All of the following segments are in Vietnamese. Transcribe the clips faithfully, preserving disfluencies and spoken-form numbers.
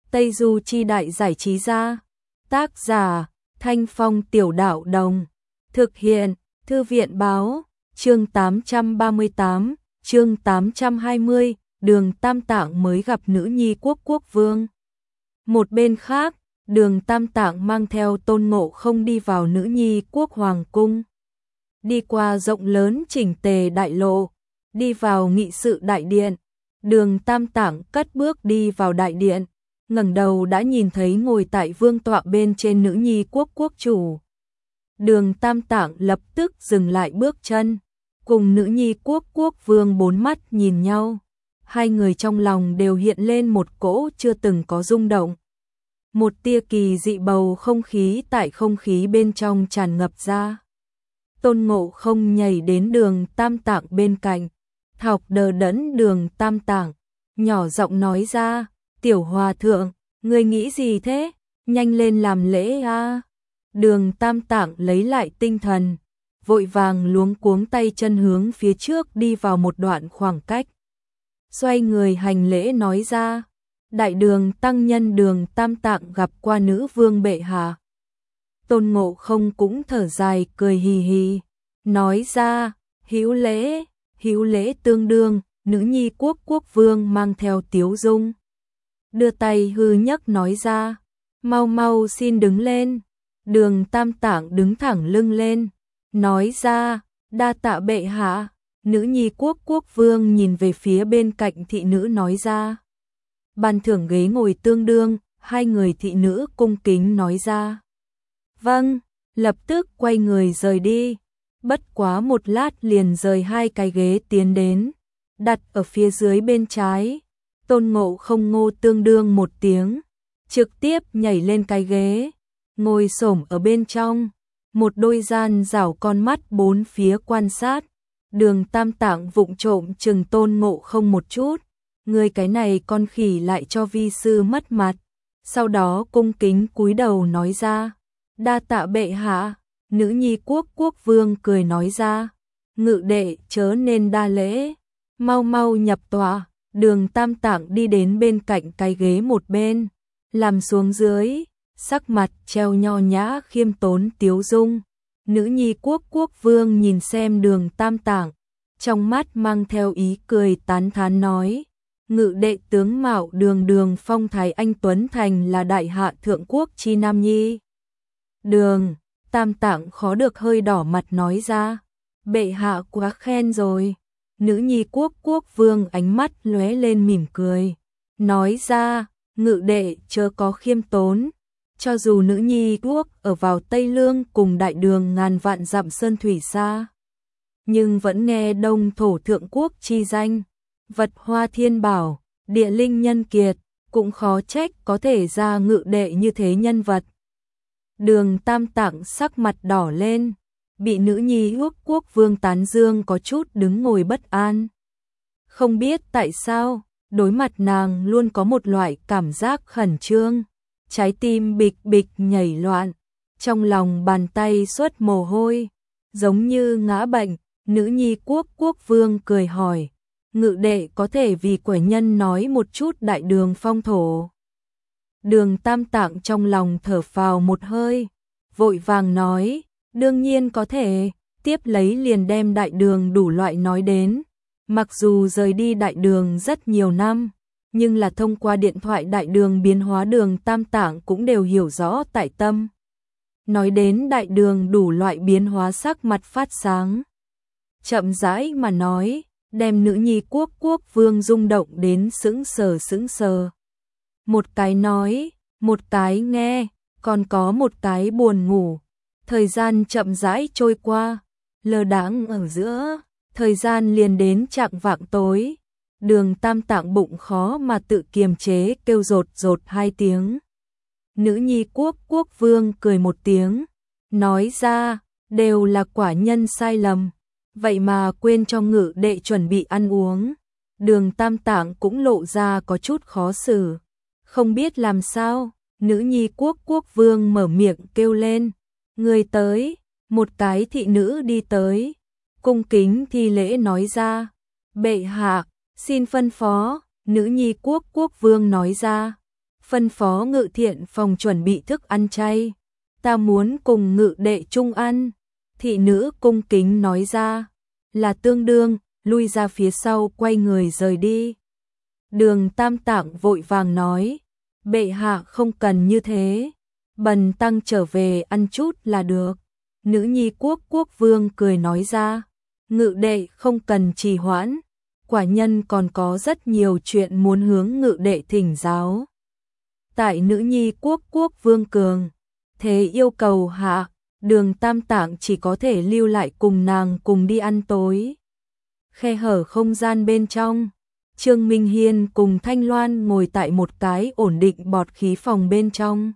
Tây Du Chi Đại Giải Trí Gia. Tác giả Thanh Phong Tiểu Đạo Đồng. Thực hiện Thư viện Báo. Chương tám trăm ba mươi tám, chương tám trăm hai mươi, Đường Tam Tạng mới gặp nữ nhi quốc quốc vương. Một bên khác, Đường Tam Tạng mang theo Tôn Ngộ Không đi vào nữ nhi quốc hoàng cung. Đi qua rộng lớn chỉnh tề đại lộ, đi vào nghị sự đại điện. Đường Tam Tạng cất bước đi vào đại điện, ngẩng đầu đã nhìn thấy ngồi tại vương tọa bên trên nữ nhi quốc quốc chủ. Đường Tam Tạng lập tức dừng lại bước chân, cùng nữ nhi quốc quốc vương bốn mắt nhìn nhau. Hai người trong lòng đều hiện lên một cỗ chưa từng có rung động. Một tia kỳ dị bầu không khí tại không khí bên trong tràn ngập ra. Tôn Ngộ Không nhảy đến Đường Tam Tạng bên cạnh, thọc đờ đẫn Đường Tam Tạng, nhỏ giọng nói ra, tiểu hòa thượng, ngươi nghĩ gì thế, nhanh lên làm lễ a. Đường Tam Tạng lấy lại tinh thần, vội vàng luống cuống tay chân hướng phía trước đi vào một đoạn khoảng cách. Xoay người hành lễ nói ra, đại đường tăng nhân Đường Tam Tạng gặp qua nữ vương bệ hạ. Tôn Ngộ Không cũng thở dài cười hì hì, nói ra, hữu lễ, hữu lễ tương đương. Nữ nhi quốc quốc vương mang theo tiếu dung, đưa tay hư nhấc nói ra, mau mau xin đứng lên. Đường Tam Tạng đứng thẳng lưng lên, nói ra, đa tạ bệ hạ. Nữ nhi quốc quốc vương nhìn về phía bên cạnh thị nữ nói ra, ban thưởng ghế ngồi tương đương. Hai người thị nữ cung kính nói ra, vâng, lập tức quay người rời đi. Bất quá một lát liền rời hai cái ghế tiến đến, đặt ở phía dưới bên trái. Tôn Ngộ Không ngô tương đương một tiếng, trực tiếp nhảy lên cái ghế, ngồi xổm ở bên trong, một đôi gian rảo con mắt bốn phía quan sát. Đường Tam Tạng vụng trộm chừng Tôn Ngộ Không một chút, người cái này con khỉ lại cho vi sư mất mặt. Sau đó cung kính cúi đầu nói ra, đa tạ bệ hạ. Nữ nhi quốc quốc vương cười nói ra, ngự đệ chớ nên đa lễ, mau mau nhập tọa. Đường Tam Tạng đi đến bên cạnh cái ghế một bên, làm xuống dưới, sắc mặt treo nho nhã khiêm tốn tiếu dung. Nữ nhi quốc quốc vương nhìn xem Đường Tam Tạng, trong mắt mang theo ý cười tán thán nói, ngự đệ tướng mạo đường đường phong thái anh tuấn thành là đại hạ thượng quốc chi nam nhi. Đường Tam Tạng khó được hơi đỏ mặt nói ra, bệ hạ quá khen rồi. Nữ nhi quốc quốc vương ánh mắt lóe lên mỉm cười, nói ra, ngự đệ chớ có khiêm tốn. Cho dù nữ nhi quốc ở vào Tây Lương cùng đại đường ngàn vạn dặm sơn thủy xa, nhưng vẫn nghe đông thổ thượng quốc chi danh, vật hoa thiên bảo, địa linh nhân kiệt, cũng khó trách có thể ra ngự đệ như thế nhân vật. Đường Tam Tạng sắc mặt đỏ lên, bị nữ nhi quốc quốc vương tán dương có chút đứng ngồi bất an. Không biết tại sao, đối mặt nàng luôn có một loại cảm giác khẩn trương, trái tim bịch bịch nhảy loạn, trong lòng bàn tay xuất mồ hôi, giống như ngã bệnh. Nữ nhi quốc quốc vương cười hỏi, ngự đệ có thể vì quẻ nhân nói một chút đại đường phong thổ. Đường Tam Tạng trong lòng thở phào một hơi, vội vàng nói, đương nhiên có thể. Tiếp lấy liền đem đại đường đủ loại nói đến. Mặc dù rời đi đại đường rất nhiều năm, nhưng là thông qua điện thoại đại đường biến hóa Đường Tam Tạng cũng đều hiểu rõ tại tâm. Nói đến đại đường đủ loại biến hóa sắc mặt phát sáng, chậm rãi mà nói, đem nữ nhi quốc quốc vương rung động đến sững sờ sững sờ. Một cái nói, một cái nghe, còn có một cái buồn ngủ. Thời gian chậm rãi trôi qua, lơ đãng ở giữa, thời gian liền đến chạng vạng tối. Đường Tam Tạng bụng khó mà tự kiềm chế kêu rột rột hai tiếng. Nữ nhi quốc quốc vương cười một tiếng, nói ra, đều là quả nhân sai lầm, vậy mà quên cho ngự đệ chuẩn bị ăn uống. Đường Tam Tạng cũng lộ ra có chút khó xử, không biết làm sao. Nữ nhi quốc quốc vương mở miệng kêu lên, người tới. Một cái thị nữ đi tới, cung kính thi lễ nói ra, bệ hạ, xin phân phó. Nữ nhi quốc quốc vương nói ra, phân phó Ngự Thiện phòng chuẩn bị thức ăn chay. Ta muốn cùng Ngự đệ chung ăn. Thị nữ cung kính nói ra, là tương đương, lui ra phía sau quay người rời đi. Đường Tam Tạng vội vàng nói, bệ hạ không cần như thế, bần tăng trở về ăn chút là được. Nữ nhi quốc quốc vương cười nói ra, Ngự đệ không cần trì hoãn, quả nhân còn có rất nhiều chuyện muốn hướng Ngự đệ thỉnh giáo. Tại nữ nhi quốc quốc vương cường, thế yêu cầu hạ, Đường Tam Tạng chỉ có thể lưu lại cùng nàng cùng đi ăn tối. Khe hở không gian bên trong, Trương Minh Hiên cùng Thanh Loan ngồi tại một cái ổn định bọt khí phòng bên trong.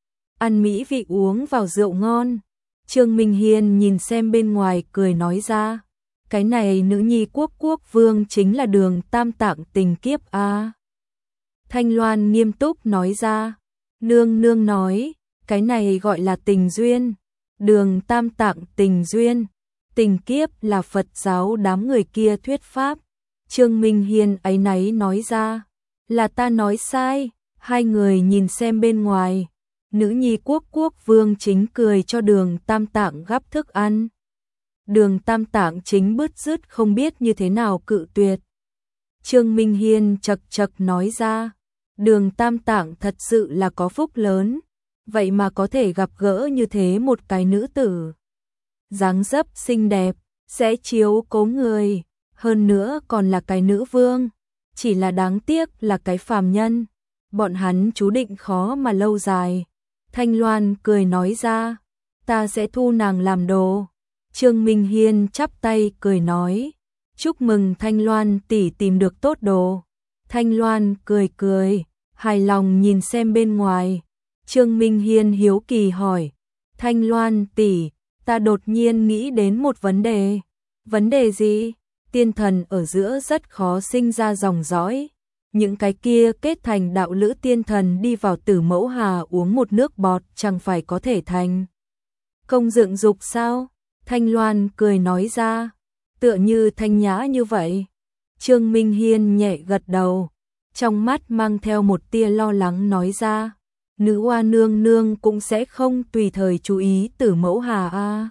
Ăn mỹ vị uống vào rượu ngon. Trương Minh Hiên nhìn xem bên ngoài cười nói ra, cái này nữ nhi quốc quốc vương chính là Đường Tam Tạng tình kiếp a. À. Thanh Loan nghiêm túc nói ra, nương nương nói, cái này gọi là tình duyên. Đường Tam Tạng tình duyên, tình kiếp là Phật giáo đám người kia thuyết pháp. Trương Minh Hiên áy náy nói ra, là ta nói sai. Hai người nhìn xem bên ngoài, nữ nhi quốc quốc vương chính cười cho Đường Tam Tạng gắp thức ăn. Đường Tam Tạng chính bứt rứt không biết như thế nào cự tuyệt. Trương Minh Hiên chật chật nói ra, Đường Tam Tạng thật sự là có phúc lớn, vậy mà có thể gặp gỡ như thế một cái nữ tử. Dáng dấp xinh đẹp, sẽ chiếu cố người, hơn nữa còn là cái nữ vương, chỉ là đáng tiếc là cái phàm nhân, bọn hắn chú định khó mà lâu dài. Thanh Loan cười nói ra, ta sẽ thu nàng làm đồ. Trương Minh Hiên chắp tay cười nói, chúc mừng Thanh Loan tỷ tìm được tốt đồ. Thanh Loan cười cười, hài lòng nhìn xem bên ngoài. Trương Minh Hiên hiếu kỳ hỏi, Thanh Loan tỷ, ta đột nhiên nghĩ đến một vấn đề. Vấn đề gì? Tiên thần ở giữa rất khó sinh ra dòng dõi. Những cái kia kết thành đạo lữ tiên thần đi vào Tử Mẫu Hà uống một nước bọt chẳng phải có thể thành công dựng dục sao? Thanh Loan cười nói ra, tựa như Thanh Nhã như vậy. Trương Minh Hiên nhẹ gật đầu, trong mắt mang theo một tia lo lắng nói ra, nữ oa nương nương cũng sẽ không tùy thời chú ý Tử Mẫu Hà a. À.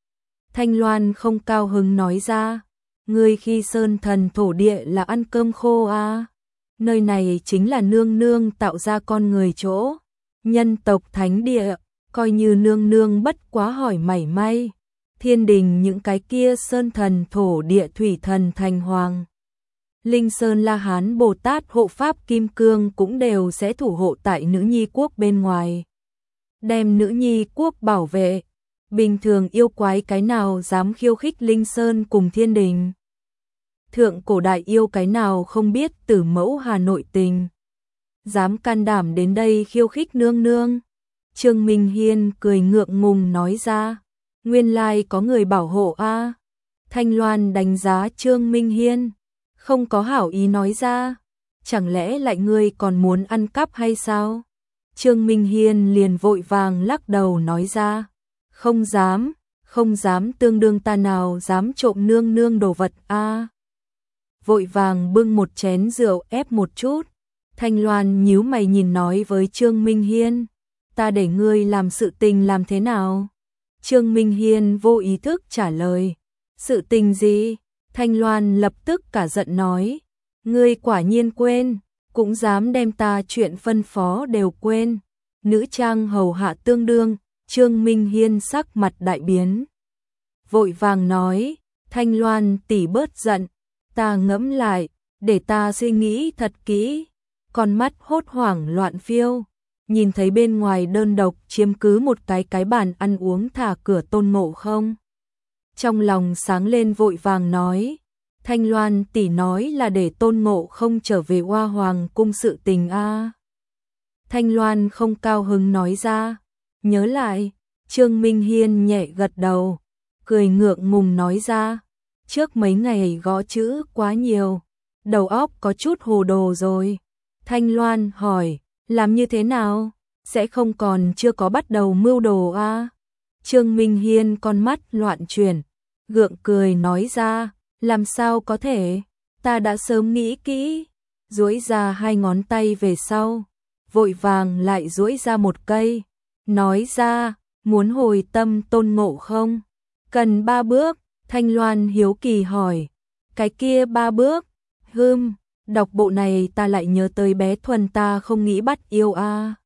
Thanh Loan không cao hứng nói ra, ngươi khi sơn thần thổ địa là ăn cơm khô a. À. Nơi này chính là nương nương tạo ra con người chỗ, nhân tộc thánh địa, coi như nương nương bất quá hỏi mảy may. Thiên đình những cái kia sơn thần thổ địa thủy thần thành hoàng. Linh Sơn La Hán Bồ Tát hộ pháp Kim Cương cũng đều sẽ thủ hộ tại nữ nhi quốc bên ngoài. Đem nữ nhi quốc bảo vệ. Bình thường yêu quái cái nào dám khiêu khích Linh Sơn cùng thiên đình. Thượng cổ đại yêu cái nào không biết Tử Mẫu Hà nội tình. Dám can đảm đến đây khiêu khích nương nương. Trương Minh Hiên cười ngượng ngùng nói ra, nguyên lai có người bảo hộ a. À. Thanh Loan đánh giá Trương Minh Hiên, không có hảo ý nói ra, chẳng lẽ lại ngươi còn muốn ăn cắp hay sao? Trương Minh Hiên liền vội vàng lắc đầu nói ra, không dám, không dám, tương đương ta nào dám trộm nương nương đồ vật a. À. Vội vàng bưng một chén rượu ép một chút. Thanh Loan nhíu mày nhìn nói với Trương Minh Hiên, ta để ngươi làm sự tình làm thế nào? Trương Minh Hiên vô ý thức trả lời, sự tình gì? Thanh Loan lập tức cả giận nói, ngươi quả nhiên quên, cũng dám đem ta chuyện phân phó đều quên. Nữ trang hầu hạ tương đương, Trương Minh Hiên sắc mặt đại biến. Vội vàng nói, Thanh Loan tỷ bớt giận, ta ngẫm lại, để ta suy nghĩ thật kỹ. Con mắt hốt hoảng loạn phiêu, nhìn thấy bên ngoài đơn độc chiếm cứ một cái cái bàn ăn uống thả cửa Tôn Ngộ Không. Trong lòng sáng lên vội vàng nói, Thanh Loan tỷ nói là để Tôn Ngộ Không trở về Hoa Hoàng cung sự tình a. À. Thanh Loan không cao hứng nói ra, nhớ lại. Trương Minh Hiên nhẹ gật đầu, cười ngượng ngùng nói ra, trước mấy ngày gõ chữ quá nhiều, đầu óc có chút hồ đồ rồi. Thanh Loan hỏi, làm như thế nào? Sẽ không còn chưa có bắt đầu mưu đồ a? À? Trương Minh Hiên con mắt loạn chuyển, gượng cười nói ra, làm sao có thể, ta đã sớm nghĩ kỹ. Duỗi ra hai ngón tay về sau, vội vàng lại duỗi ra một cây, nói ra, muốn hồi tâm Tôn Ngộ không? Cần ba bước, Thanh Loan hiếu kỳ hỏi, cái kia ba bước, hưm, đọc bộ này ta lại nhớ tới bé Thuần ta không nghĩ bắt yêu a.